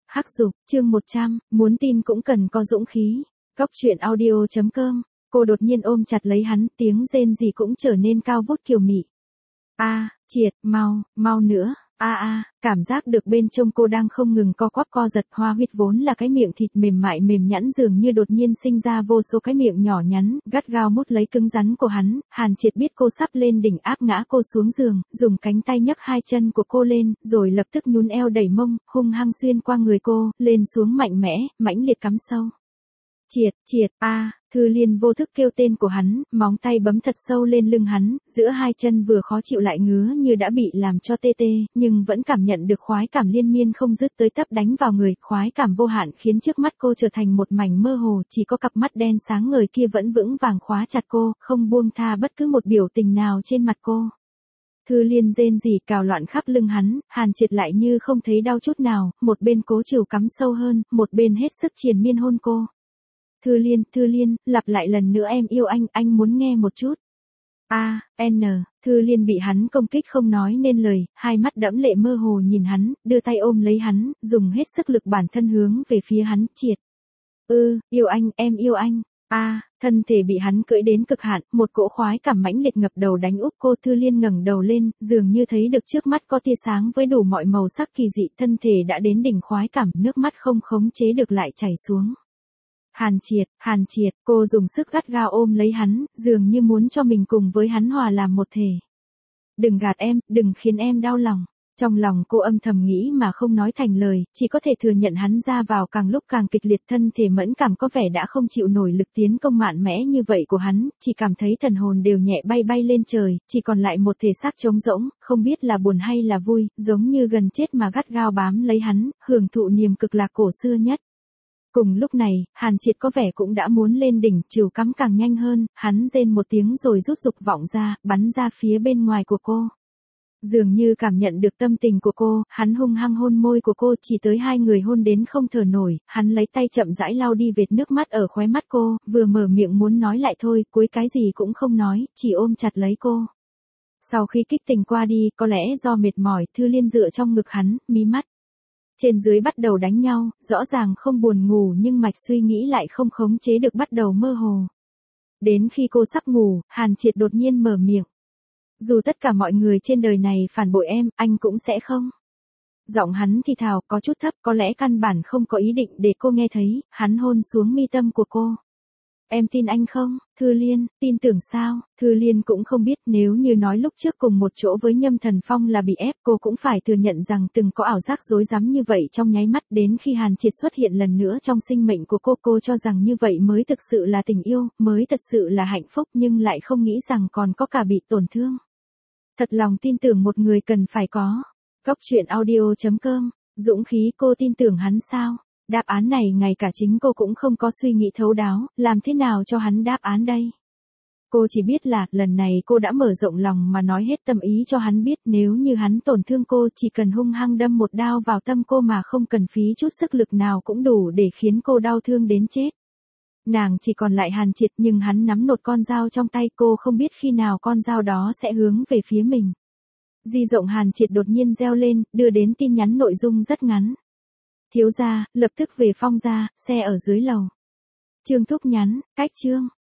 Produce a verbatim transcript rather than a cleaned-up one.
Hắc Dục, chương một trăm, muốn tin cũng cần có dũng khí. Cóc truyện audio chấm com. Cô đột nhiên ôm chặt lấy hắn, tiếng rên gì cũng trở nên cao vút kiều mị. A, Triệt, mau, mau nữa. A a, cảm giác được bên trong cô đang không ngừng co quắp co giật. Hoa Huyết vốn là cái miệng thịt mềm mại mềm nhẵn dường như đột nhiên sinh ra vô số cái miệng nhỏ nhắn, gắt gao mút lấy cứng rắn của hắn. Hàn Triệt biết cô sắp lên đỉnh áp ngã cô xuống giường, dùng cánh tay nhấc hai chân của cô lên, rồi lập tức nhún eo đẩy mông, hung hăng xuyên qua người cô, lên xuống mạnh mẽ, mãnh liệt cắm sâu. Triệt, Triệt, a, Thư Liên vô thức kêu tên của hắn, móng tay bấm thật sâu lên lưng hắn, giữa hai chân vừa khó chịu lại ngứa như đã bị làm cho tê tê, nhưng vẫn cảm nhận được khoái cảm liên miên không dứt tới tấp đánh vào người, khoái cảm vô hạn khiến trước mắt cô trở thành một mảnh mơ hồ, chỉ có cặp mắt đen sáng ngời kia vẫn vững vàng khóa chặt cô, không buông tha bất cứ một biểu tình nào trên mặt cô. Thư Liên rên rỉ cào loạn khắp lưng hắn, Hàn Triệt lại như không thấy đau chút nào, một bên cố chịu cắm sâu hơn, một bên hết sức triền miên hôn cô. Thư Liên, Thư Liên, lặp lại lần nữa em yêu anh, anh muốn nghe một chút. A, N, Thư Liên bị hắn công kích không nói nên lời, hai mắt đẫm lệ mơ hồ nhìn hắn, đưa tay ôm lấy hắn, dùng hết sức lực bản thân hướng về phía hắn, Triệt. Ư, yêu anh, em yêu anh. A, thân thể bị hắn cưỡi đến cực hạn, một cỗ khoái cảm mãnh liệt ngập đầu đánh úp cô. Thư Liên ngẩng đầu lên, dường như thấy được trước mắt có tia sáng với đủ mọi màu sắc kỳ dị, thân thể đã đến đỉnh khoái cảm, nước mắt không khống chế được lại chảy xuống. Hàn Triệt, Hàn Triệt, cô dùng sức gắt gao ôm lấy hắn, dường như muốn cho mình cùng với hắn hòa làm một thể. Đừng gạt em, đừng khiến em đau lòng. Trong lòng cô âm thầm nghĩ mà không nói thành lời, chỉ có thể thừa nhận hắn ra vào càng lúc càng kịch liệt, thân thể mẫn cảm có vẻ đã không chịu nổi lực tiến công mạnh mẽ như vậy của hắn, chỉ cảm thấy thần hồn đều nhẹ bay bay lên trời, chỉ còn lại một thể xác trống rỗng, không biết là buồn hay là vui, giống như gần chết mà gắt gao bám lấy hắn, hưởng thụ niềm cực lạc cổ xưa nhất. Cùng lúc này, Hàn Triệt có vẻ cũng đã muốn lên đỉnh, chiều cắm càng nhanh hơn, hắn rên một tiếng rồi rút dục vọng ra, bắn ra phía bên ngoài của cô. Dường như cảm nhận được tâm tình của cô, hắn hung hăng hôn môi của cô, chỉ tới hai người hôn đến không thở nổi, hắn lấy tay chậm rãi lau đi vệt nước mắt ở khóe mắt cô, vừa mở miệng muốn nói lại thôi, cuối cái gì cũng không nói, chỉ ôm chặt lấy cô. Sau khi kích tình qua đi, có lẽ do mệt mỏi, Thư Liên dựa trong ngực hắn, mí mắt trên dưới bắt đầu đánh nhau, rõ ràng không buồn ngủ nhưng mạch suy nghĩ lại không khống chế được bắt đầu mơ hồ. Đến khi cô sắp ngủ, Hàn Triệt đột nhiên mở miệng. Dù tất cả mọi người trên đời này phản bội em, anh cũng sẽ không. Giọng hắn thì thào, có chút thấp, có lẽ căn bản không có ý định để cô nghe thấy, hắn hôn xuống mi tâm của cô. Em tin anh không? Thư Liên, tin tưởng sao? Thư Liên cũng không biết, nếu như nói lúc trước cùng một chỗ với Nhâm Thần Phong là bị ép, cô cũng phải thừa nhận rằng từng có ảo giác rối rắm như vậy trong nháy mắt, đến khi Hàn Triệt xuất hiện lần nữa trong sinh mệnh của cô, cô cho rằng như vậy mới thực sự là tình yêu, mới thật sự là hạnh phúc, nhưng lại không nghĩ rằng còn có cả bị tổn thương. Thật lòng tin tưởng một người cần phải có. Cóc truyện audio chấm com, dũng khí, cô tin tưởng hắn sao? Đáp án này ngay cả chính cô cũng không có suy nghĩ thấu đáo, làm thế nào cho hắn đáp án đây? Cô chỉ biết là, lần này cô đã mở rộng lòng mà nói hết tâm ý cho hắn biết, nếu như hắn tổn thương cô, chỉ cần hung hăng đâm một đao vào tâm cô mà không cần phí chút sức lực nào cũng đủ để khiến cô đau thương đến chết. Nàng chỉ còn lại Hàn Triệt, nhưng hắn nắm nột con dao trong tay, cô không biết khi nào con dao đó sẽ hướng về phía mình. Di động Hàn Triệt đột nhiên reo lên, đưa đến tin nhắn nội dung rất ngắn. Thiếu gia, lập tức về Phong gia, xe ở dưới lầu. Trương Thúc nhắn, cách Trương.